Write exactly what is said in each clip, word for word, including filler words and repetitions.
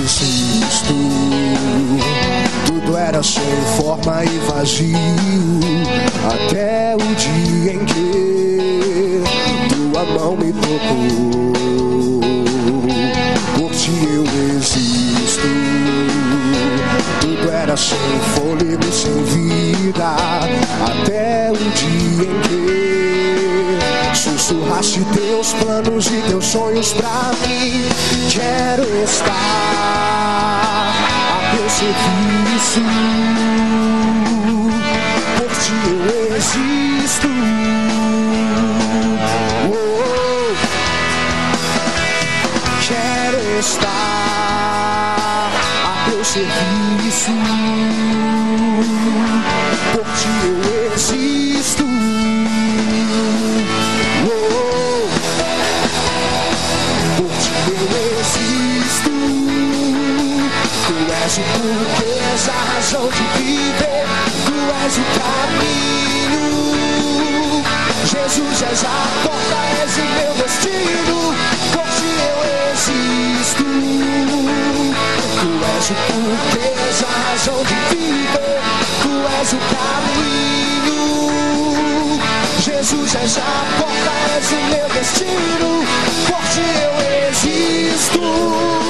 existo. Tudo era sem forma e vazio, até o dia em que tua mão me tocou. Por ti eu existo. Tudo era sem fôlego e sem vida, até o dia em que sussurraste teus planos e teus sonhos pra mim. Quero estar a teu serviço. Por ti eu existo. Oh, oh. Quero estar a teu serviço. Por ti eu existo. Tu és o porquê, a razão de viver. Tu és o caminho. Jesus, és a porta, és o meu destino. Por ti eu existo. Tu és o porquê, a razão de viver. Tu és o caminho. Jesus, és a porta, és o meu destino. Por ti eu existo.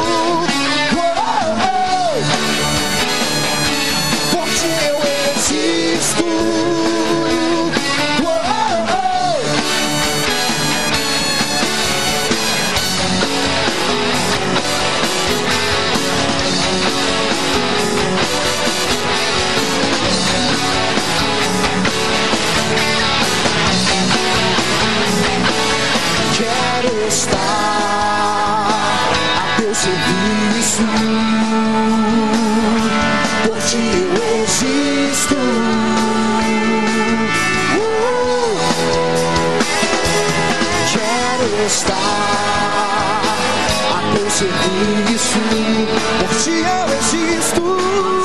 Serviço, por ti eu existo. Oh, quero estar a teu serviço. Por ti eu existo.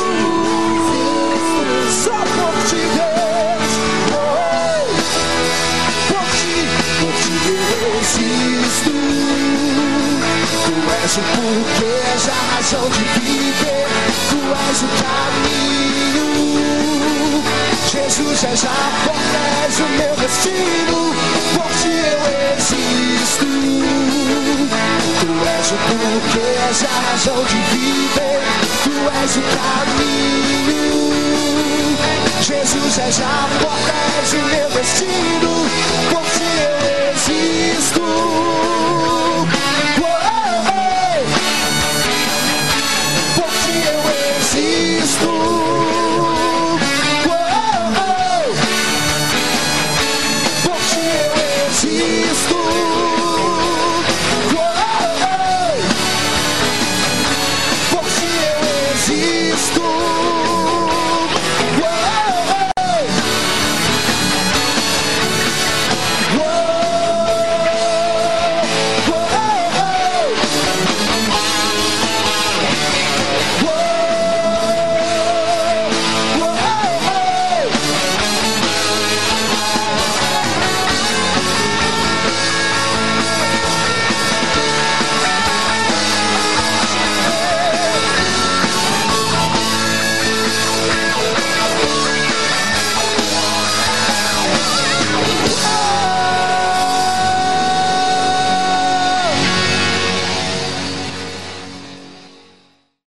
Só por ti, Deus. Oh, por ti, por ti eu existo. Tu és o porquê, és a razão de viver. Tu és o caminho. Jesus, és a porta, és o meu destino. Por ti eu existo. Tu és o porquê, és a razão de viver. Tu és o caminho. Jesus, és a porta, és o meu destino. Por ti eu existo.